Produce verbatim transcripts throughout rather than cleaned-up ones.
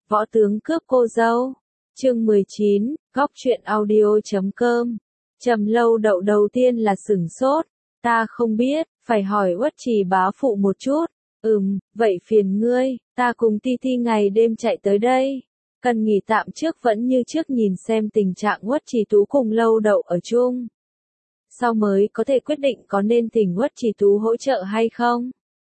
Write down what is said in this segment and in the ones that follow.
Võ tướng cướp cô dâu. Chương mười chín, góc truyện audio chấm com. Trầm Lâu Đậu đầu tiên là sửng sốt. Ta không biết, phải hỏi Uất Trì bá phụ một chút. Ừm, vậy phiền ngươi, ta cùng Ti Ti ngày đêm chạy tới đây. Cần nghỉ tạm trước vẫn như trước nhìn xem tình trạng Uất Trì Tú cùng Lâu Đậu ở chung. Sau mới có thể quyết định có nên thỉnh Uất Trì Tú hỗ trợ hay không.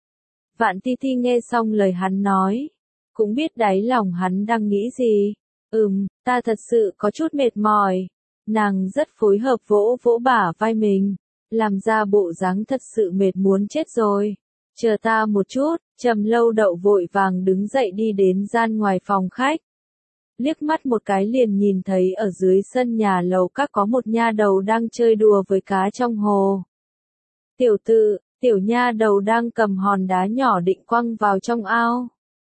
Vạn Ti Ti nghe xong lời hắn nói. Cũng biết đáy lòng hắn đang nghĩ gì. Ừm, ta thật sự có chút mệt mỏi. Nàng rất phối hợp vỗ vỗ bả vai mình. Làm ra bộ dáng thật sự mệt muốn chết rồi. Chờ ta một chút, Trầm Lâu Đậu vội vàng đứng dậy đi đến gian ngoài phòng khách. Liếc mắt một cái liền nhìn thấy ở dưới sân nhà lầu các có một nha đầu đang chơi đùa với cá trong hồ. Tiểu tự, tiểu nha đầu đang cầm hòn đá nhỏ định quăng vào trong ao.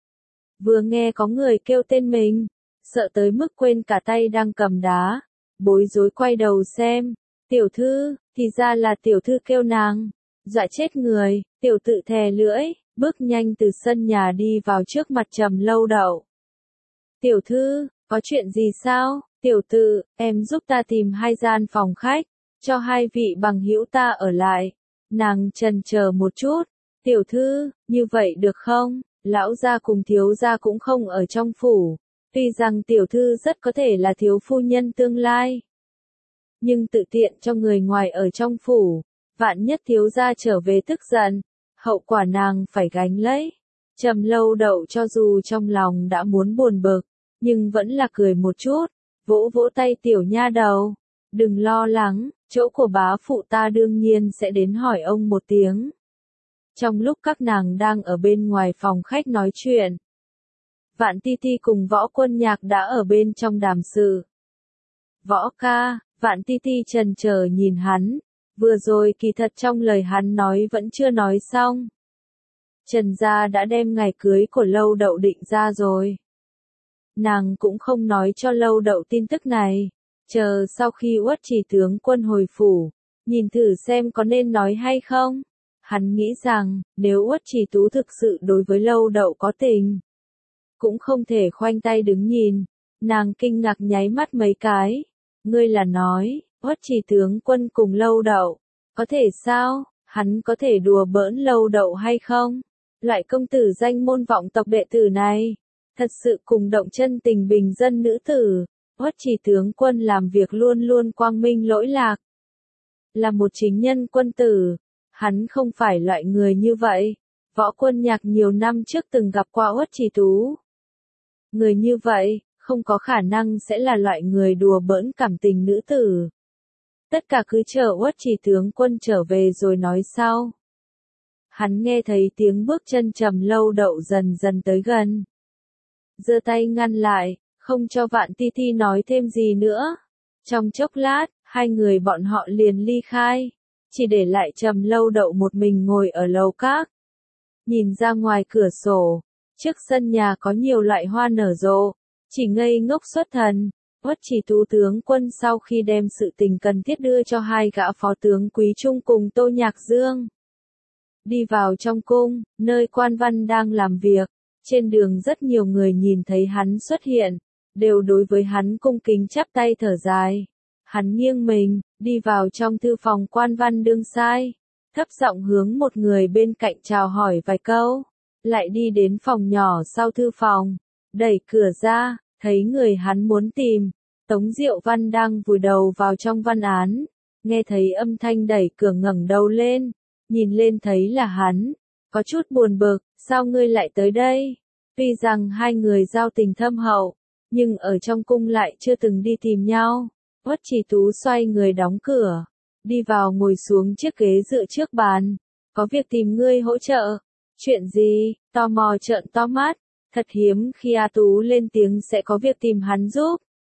Vừa nghe có người kêu tên mình, sợ tới mức quên cả tay đang cầm đá, bối rối quay đầu xem, tiểu thư, thì ra là tiểu thư kêu nàng, dọa chết người, tiểu tự thè lưỡi, bước nhanh từ sân nhà đi vào trước mặt Trầm Lâu Đậu. Tiểu thư, có chuyện gì sao? Tiểu tự, em giúp ta tìm hai gian phòng khách, cho hai vị bằng hữu ta ở lại. Nàng chần chờ một chút, tiểu thư, như vậy được không? Lão gia cùng thiếu gia cũng không ở trong phủ, tuy rằng tiểu thư rất có thể là thiếu phu nhân tương lai. Nhưng tự tiện cho người ngoài ở trong phủ, vạn nhất thiếu gia trở về tức giận, hậu quả nàng phải gánh lấy. Trầm Lâu Đậu cho dù trong lòng đã muốn buồn bực, nhưng vẫn là cười một chút, vỗ vỗ tay tiểu nha đầu. Đừng lo lắng, chỗ của bá phụ ta đương nhiên sẽ đến hỏi ông một tiếng. Trong lúc các nàng đang ở bên ngoài phòng khách nói chuyện, Vạn Ti Ti cùng Võ Quân Nhạc đã ở bên trong đàm sự. Võ ca, Vạn Ti Ti chần chờ nhìn hắn, vừa rồi kỳ thật trong lời hắn nói vẫn chưa nói xong. Trần gia đã đem ngày cưới của Lâu Đậu định ra rồi. Nàng cũng không nói cho Lâu Đậu tin tức này, chờ sau khi Uất Trì tướng quân hồi phủ, nhìn thử xem có nên nói hay không. Hắn nghĩ rằng, nếu Uất Trì Tú thực sự đối với Lâu Đậu có tình, cũng không thể khoanh tay đứng nhìn. Nàng kinh ngạc nháy mắt mấy cái. Ngươi là nói, Uất Trì tướng quân cùng Lâu Đậu, có thể sao? Hắn có thể đùa bỡn Lâu Đậu hay không? Loại công tử danh môn vọng tộc đệ tử này, thật sự cùng động chân tình bình dân nữ tử. Uất Trì tướng quân làm việc luôn luôn quang minh lỗi lạc, là một chính nhân quân tử. Hắn không phải loại người như vậy. Võ Quân Nhạc nhiều năm trước từng gặp qua Uất Trì Tú. Người như vậy, không có khả năng sẽ là loại người đùa bỡn cảm tình nữ tử. Tất cả cứ chờ Uất Trì tướng quân trở về rồi nói sau. Hắn nghe thấy tiếng bước chân Trầm Lâu Đậu dần dần tới gần. Giơ tay ngăn lại, không cho Vạn Ti Ti nói thêm gì nữa. Trong chốc lát, hai người bọn họ liền ly khai. Chỉ để lại Trầm Lâu Đậu một mình ngồi ở lầu các. Nhìn ra ngoài cửa sổ, trước sân nhà có nhiều loại hoa nở rộ, chỉ ngây ngốc xuất thần. Uất Trì Tú tướng quân sau khi đem sự tình cần thiết đưa cho hai gã phó tướng Quý Trung cùng Tô Nhạc Dương. Đi vào trong cung, nơi quan văn đang làm việc, trên đường rất nhiều người nhìn thấy hắn xuất hiện, đều đối với hắn cung kính chắp tay thở dài. Hắn nghiêng mình, đi vào trong thư phòng quan văn đương sai, thấp giọng hướng một người bên cạnh chào hỏi vài câu, lại đi đến phòng nhỏ sau thư phòng, đẩy cửa ra, thấy người hắn muốn tìm. Tống Diệu Văn đang vùi đầu vào trong văn án, nghe thấy âm thanh đẩy cửa ngẩng đầu lên, nhìn lên thấy là hắn, có chút buồn bực, sao ngươi lại tới đây? Tuy rằng hai người giao tình thâm hậu, nhưng ở trong cung lại chưa từng đi tìm nhau. Uất Trì Tú xoay người đóng cửa, đi vào ngồi xuống chiếc ghế dựa trước bàn. Có việc tìm ngươi hỗ trợ. Chuyện gì? Tò mò trợn to mắt. Thật hiếm khi A Tú lên tiếng sẽ có việc tìm hắn giúp.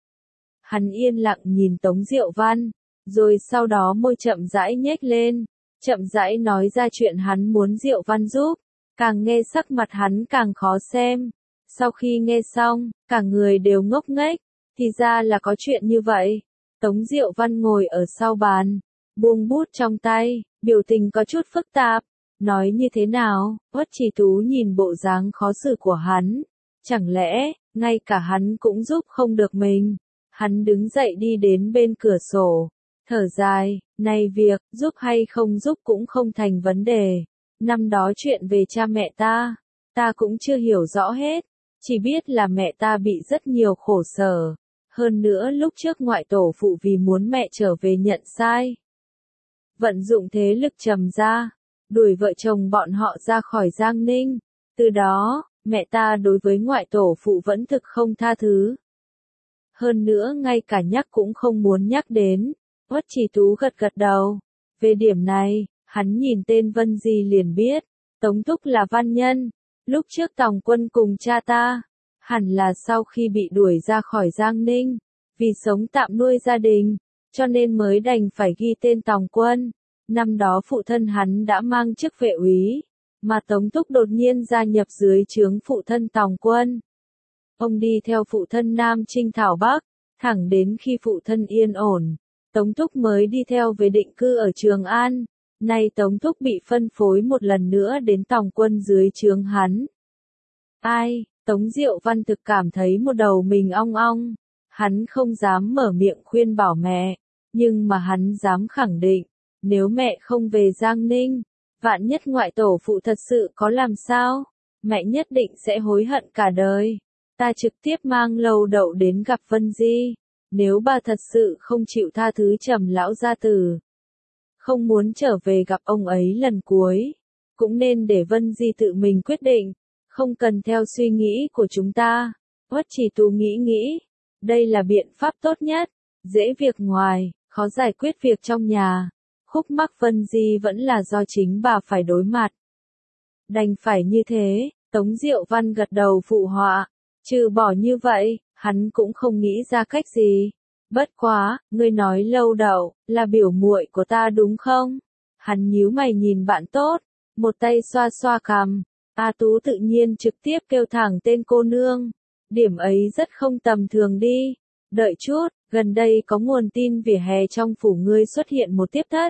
Hắn yên lặng nhìn Tống Diệu Văn, rồi sau đó môi chậm rãi nhếch lên, chậm rãi nói ra chuyện hắn muốn Diệu Văn giúp. Càng nghe sắc mặt hắn càng khó xem. Sau khi nghe xong, cả người đều ngốc nghếch, thì ra là có chuyện như vậy. Tống Diệu Văn ngồi ở sau bàn, buông bút trong tay, biểu tình có chút phức tạp. Nói như thế nào? Uất Trì Tú nhìn bộ dáng khó xử của hắn. Chẳng lẽ, ngay cả hắn cũng giúp không được mình. Hắn đứng dậy đi đến bên cửa sổ, thở dài, này việc, giúp hay không giúp cũng không thành vấn đề. Năm đó chuyện về cha mẹ ta, ta cũng chưa hiểu rõ hết, chỉ biết là mẹ ta bị rất nhiều khổ sở. Hơn nữa lúc trước ngoại tổ phụ vì muốn mẹ trở về nhận sai, vận dụng thế lực trầm ra, đuổi vợ chồng bọn họ ra khỏi Giang Ninh. Từ đó, mẹ ta đối với ngoại tổ phụ vẫn thực không tha thứ. Hơn nữa ngay cả nhắc cũng không muốn nhắc đến. Uất Chỉ Tú gật gật đầu. Về điểm này, hắn nhìn tên Vân Di liền biết, Tống Thúc là văn nhân. Lúc trước Tòng Quân cùng cha ta, hẳn là sau khi bị đuổi ra khỏi Giang Ninh, vì sống tạm nuôi gia đình, cho nên mới đành phải ghi tên Tòng Quân. Năm đó phụ thân hắn đã mang chức vệ úy, mà Tống Thúc đột nhiên gia nhập dưới trướng phụ thân Tòng Quân. Ông đi theo phụ thân Nam Chinh Thảo Bắc, thẳng đến khi phụ thân yên ổn, Tống Thúc mới đi theo về định cư ở Trường An. Nay Tống Thúc bị phân phối một lần nữa đến Tòng Quân dưới trướng hắn. Ai, Tống Diệu Văn thực cảm thấy một đầu mình ong ong. Hắn không dám mở miệng khuyên bảo mẹ, nhưng mà hắn dám khẳng định, nếu mẹ không về Giang Ninh, vạn nhất ngoại tổ phụ thật sự có làm sao, mẹ nhất định sẽ hối hận cả đời. Ta trực tiếp mang Lâu Đậu đến gặp Vân Di, nếu bà thật sự không chịu tha thứ Trầm lão gia tử, không muốn trở về gặp ông ấy lần cuối, cũng nên để Vân Di tự mình quyết định, không cần theo suy nghĩ của chúng ta. Uất Chỉ Tú nghĩ nghĩ, đây là biện pháp tốt nhất, dễ việc ngoài, khó giải quyết việc trong nhà. Khúc mắc Vân Di vẫn là do chính bà phải đối mặt. Đành phải như thế, Tống Diệu Văn gật đầu phụ họa, trừ bỏ như vậy, hắn cũng không nghĩ ra cách gì. Bất quá, ngươi nói Lâu Đậu là biểu muội của ta đúng không? Hắn nhíu mày nhìn bạn tốt, một tay xoa xoa cằm. A Tú tự nhiên trực tiếp kêu thẳng tên cô nương. Điểm ấy rất không tầm thường đi. Đợi chút, gần đây có nguồn tin vỉa hè trong phủ ngươi xuất hiện một tiếp thất.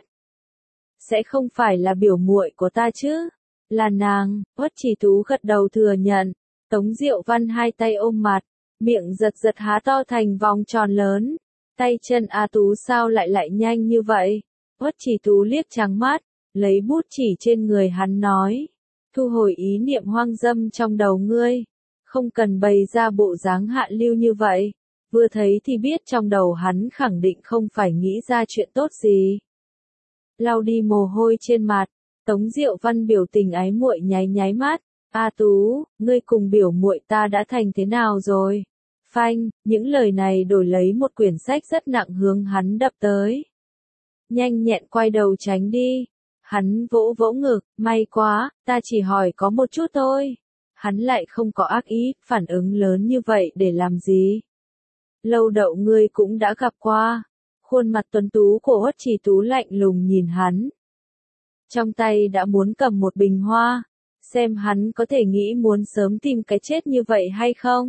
Sẽ không phải là biểu muội của ta chứ? Là nàng. Uất Chỉ Tú gật đầu thừa nhận. Tống Diệu Văn hai tay ôm mặt, miệng giật giật há to thành vòng tròn lớn. Tay chân A Tú sao lại lại nhanh như vậy? Uất Chỉ Tú liếc trắng mắt, lấy bút chỉ trên người hắn nói, thu hồi ý niệm hoang dâm trong đầu ngươi, không cần bày ra bộ dáng hạ lưu như vậy. Vừa thấy thì biết trong đầu hắn khẳng định không phải nghĩ ra chuyện tốt gì. Lau đi mồ hôi trên mặt, Tống Diệu Văn biểu tình ái muội nháy nháy mắt. A Tú, ngươi cùng biểu muội ta đã thành thế nào rồi? Phanh, những lời này đổi lấy một quyển sách rất nặng hướng hắn đập tới. Nhanh nhẹn quay đầu tránh đi. Hắn vỗ vỗ ngực, may quá, ta chỉ hỏi có một chút thôi. Hắn lại không có ác ý, phản ứng lớn như vậy để làm gì? Lâu Đậu ngươi cũng đã gặp qua. Khuôn mặt tuấn tú của Uất Chỉ Tú lạnh lùng nhìn hắn. Trong tay đã muốn cầm một bình hoa. Xem hắn có thể nghĩ muốn sớm tìm cái chết như vậy hay không?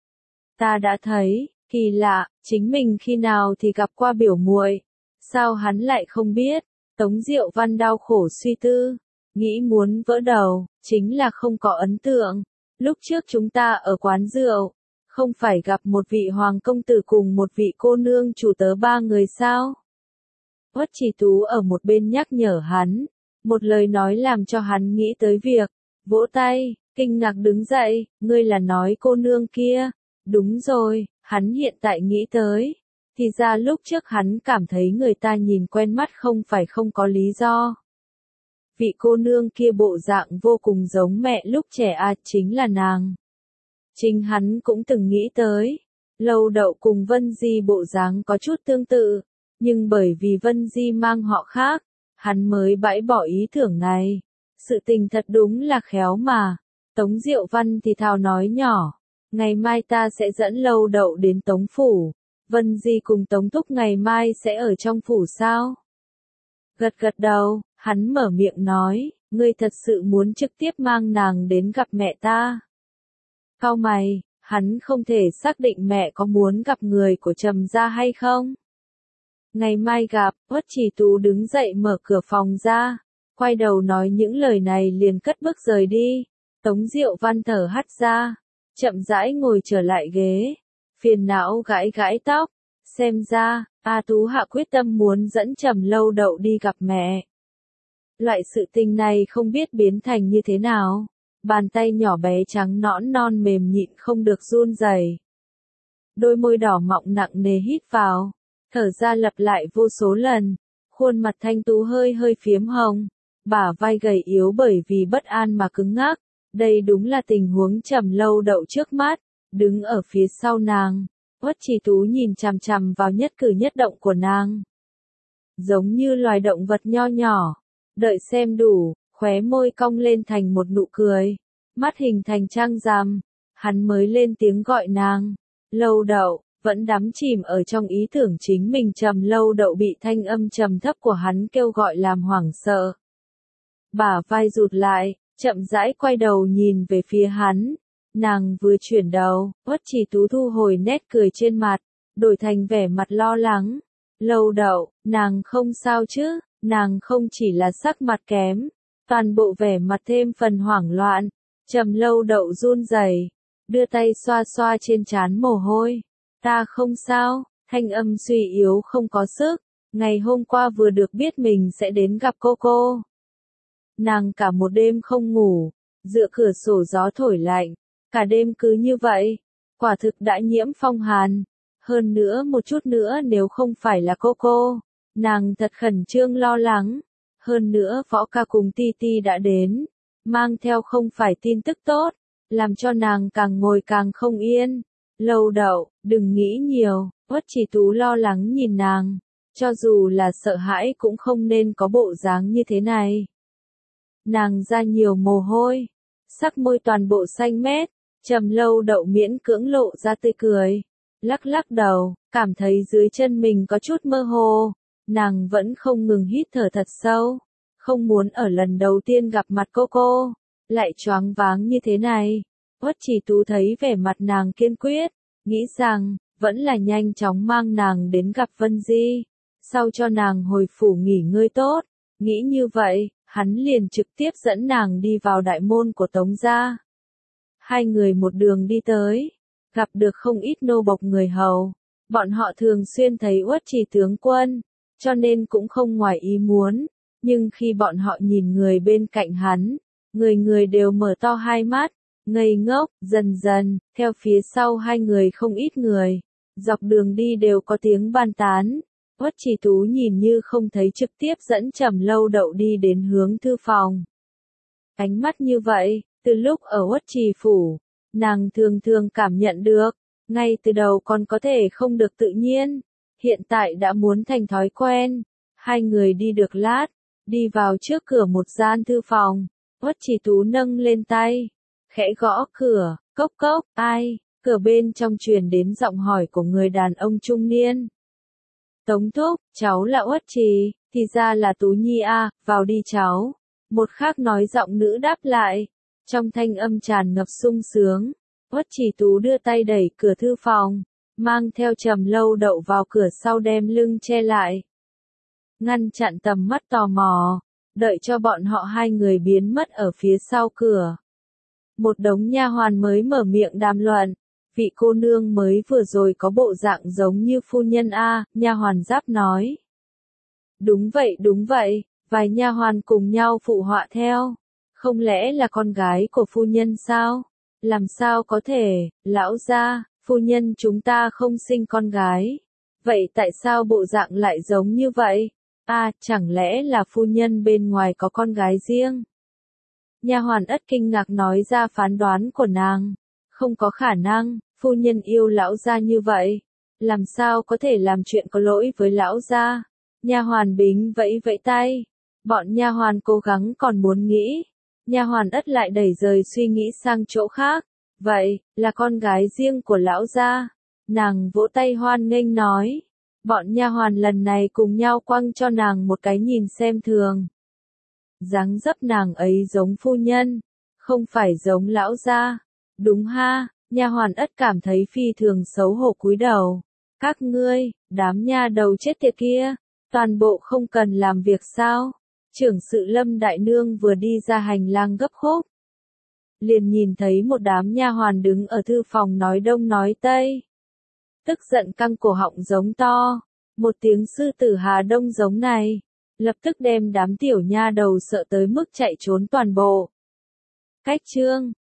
Ta đã thấy, kỳ lạ, chính mình khi nào thì gặp qua biểu muội, sao hắn lại không biết? Tống Diệu Văn đau khổ suy tư, nghĩ muốn vỡ đầu, chính là không có ấn tượng. Lúc trước chúng ta ở quán rượu, không phải gặp một vị hoàng công tử cùng một vị cô nương chủ tớ ba người sao? Uất Chỉ Tú ở một bên nhắc nhở hắn, một lời nói làm cho hắn nghĩ tới việc, vỗ tay, kinh ngạc đứng dậy, ngươi là nói cô nương kia? Đúng rồi, hắn hiện tại nghĩ tới, thì ra lúc trước hắn cảm thấy người ta nhìn quen mắt không phải không có lý do. Vị cô nương kia bộ dạng vô cùng giống mẹ lúc trẻ à, chính là nàng. Chính hắn cũng từng nghĩ tới, Lâu Đậu cùng Vân Di bộ dáng có chút tương tự, nhưng bởi vì Vân Di mang họ khác, hắn mới bãi bỏ ý tưởng này. Sự tình thật đúng là khéo mà. Tống Diệu Văn thì thào nói nhỏ, ngày mai ta sẽ dẫn Lâu Đậu đến Tống Phủ. Vân Di cùng Tống Thúc ngày mai sẽ ở trong phủ sao? Gật gật đầu, hắn mở miệng nói, ngươi thật sự muốn trực tiếp mang nàng đến gặp mẹ ta. Cau mày, hắn không thể xác định mẹ có muốn gặp người của Trầm gia hay không. Ngày mai gặp, Uất Chỉ Tú đứng dậy mở cửa phòng ra, quay đầu nói những lời này liền cất bước rời đi. Tống Diệu Văn thở hắt ra, chậm rãi ngồi trở lại ghế, phiền não gãi gãi tóc, xem ra, A Tú hạ quyết tâm muốn dẫn Trầm Lâu Đậu đi gặp mẹ. Loại sự tình này không biết biến thành như thế nào, bàn tay nhỏ bé trắng nõn non mềm nhịn không được run rẩy. Đôi môi đỏ mọng nặng nề hít vào, thở ra lặp lại vô số lần, khuôn mặt thanh tú hơi hơi phiếm hồng, bả vai gầy yếu bởi vì bất an mà cứng ngắc. Đây đúng là tình huống Trầm Lâu Đậu trước mắt, đứng ở phía sau nàng, Uất Trì Tú nhìn chằm chằm vào nhất cử nhất động của nàng. Giống như loài động vật nho nhỏ, đợi xem đủ, khóe môi cong lên thành một nụ cười, mắt hình thành trăng rằm, hắn mới lên tiếng gọi nàng, Lâu Đậu, vẫn đắm chìm ở trong ý tưởng chính mình. Trầm Lâu Đậu bị thanh âm trầm thấp của hắn kêu gọi làm hoảng sợ. Bả vai rụt lại, chậm rãi quay đầu nhìn về phía hắn, nàng vừa chuyển đầu, Uất Trì Tú thu hồi nét cười trên mặt, đổi thành vẻ mặt lo lắng. Lâu Đậu, nàng không sao chứ, nàng không chỉ là sắc mặt kém, toàn bộ vẻ mặt thêm phần hoảng loạn. Trầm Lâu Đậu run rẩy, đưa tay xoa xoa trên trán mồ hôi. Ta không sao, thanh âm suy yếu không có sức, ngày hôm qua vừa được biết mình sẽ đến gặp cô cô. Nàng cả một đêm không ngủ, dựa cửa sổ gió thổi lạnh, cả đêm cứ như vậy, quả thực đã nhiễm phong hàn. Hơn nữa một chút nữa nếu không phải là cô cô, nàng thật khẩn trương lo lắng. Hơn nữa Võ ca cùng Ti Ti đã đến, mang theo không phải tin tức tốt, làm cho nàng càng ngồi càng không yên. Lâu Đậu, đừng nghĩ nhiều, Uất Trì Tú lo lắng nhìn nàng, cho dù là sợ hãi cũng không nên có bộ dáng như thế này. Nàng ra nhiều mồ hôi, sắc môi toàn bộ xanh mét, Trầm Lâu Đậu miễn cưỡng lộ ra tươi cười, lắc lắc đầu, cảm thấy dưới chân mình có chút mơ hồ, nàng vẫn không ngừng hít thở thật sâu, không muốn ở lần đầu tiên gặp mặt cô cô, lại choáng váng như thế này. Uất Trì Tú thấy vẻ mặt nàng kiên quyết, nghĩ rằng, vẫn là nhanh chóng mang nàng đến gặp Vân Di, sau cho nàng hồi phủ nghỉ ngơi tốt, nghĩ như vậy. Hắn liền trực tiếp dẫn nàng đi vào đại môn của Tống gia. Hai người một đường đi tới, gặp được không ít nô bộc người hầu. Bọn họ thường xuyên thấy Uất Trì tướng quân, cho nên cũng không ngoài ý muốn. Nhưng khi bọn họ nhìn người bên cạnh hắn, người người đều mở to hai mắt, ngây ngốc. Dần dần, theo phía sau hai người không ít người, dọc đường đi đều có tiếng bàn tán. Uất Trì Tú nhìn như không thấy trực tiếp dẫn Trầm Lâu Đậu đi đến hướng thư phòng. Ánh mắt như vậy, từ lúc ở Uất Trì phủ, nàng thường thường cảm nhận được, ngay từ đầu còn có thể không được tự nhiên, hiện tại đã muốn thành thói quen. Hai người đi được lát, đi vào trước cửa một gian thư phòng, Uất Trì Tú nâng lên tay, khẽ gõ cửa, cốc cốc, ai, cửa bên trong truyền đến giọng hỏi của người đàn ông trung niên. Tống thúc, cháu là Uất Trì, thì ra là Tú Nhi a, vào đi cháu. Một khác nói giọng nữ đáp lại, trong thanh âm tràn ngập sung sướng. Uất Trì Tú đưa tay đẩy cửa thư phòng, mang theo Trầm Lâu Đậu vào cửa sau đem lưng che lại, ngăn chặn tầm mắt tò mò, đợi cho bọn họ hai người biến mất ở phía sau cửa. Một đống nha hoàn mới mở miệng đàm luận. Vị cô nương mới vừa rồi có bộ dạng giống như phu nhân a, nha hoàn giáp nói. Đúng vậy, đúng vậy, vài nha hoàn cùng nhau phụ họa theo. Không lẽ là con gái của phu nhân sao? Làm sao có thể, lão gia, phu nhân chúng ta không sinh con gái. Vậy tại sao bộ dạng lại giống như vậy? A, chẳng lẽ là phu nhân bên ngoài có con gái riêng? Nha hoàn Ất kinh ngạc nói ra phán đoán của nàng. Không có khả năng, phu nhân yêu lão gia như vậy, làm sao có thể làm chuyện có lỗi với lão gia? Nha hoàn Bính vẫy vẫy tay, bọn nha hoàn cố gắng còn muốn nghĩ, nha hoàn Ất lại đẩy rời suy nghĩ sang chỗ khác. Vậy, là con gái riêng của lão gia. Nàng vỗ tay hoan nghênh nói, bọn nha hoàn lần này cùng nhau quăng cho nàng một cái nhìn xem thường. Dáng dấp nàng ấy giống phu nhân, không phải giống lão gia. Đúng ha, nha hoàn Ất cảm thấy phi thường xấu hổ cúi đầu. Các ngươi, đám nha đầu chết tiệt kia, toàn bộ không cần làm việc sao? Trưởng sự Lâm đại nương vừa đi ra hành lang gấp khúc. liền nhìn thấy một đám nha hoàn đứng ở thư phòng nói đông nói tây. Tức giận căng cổ họng giống to, một tiếng sư tử Hà Đông giống này, lập tức đem đám tiểu nha đầu sợ tới mức chạy trốn toàn bộ. Cách chương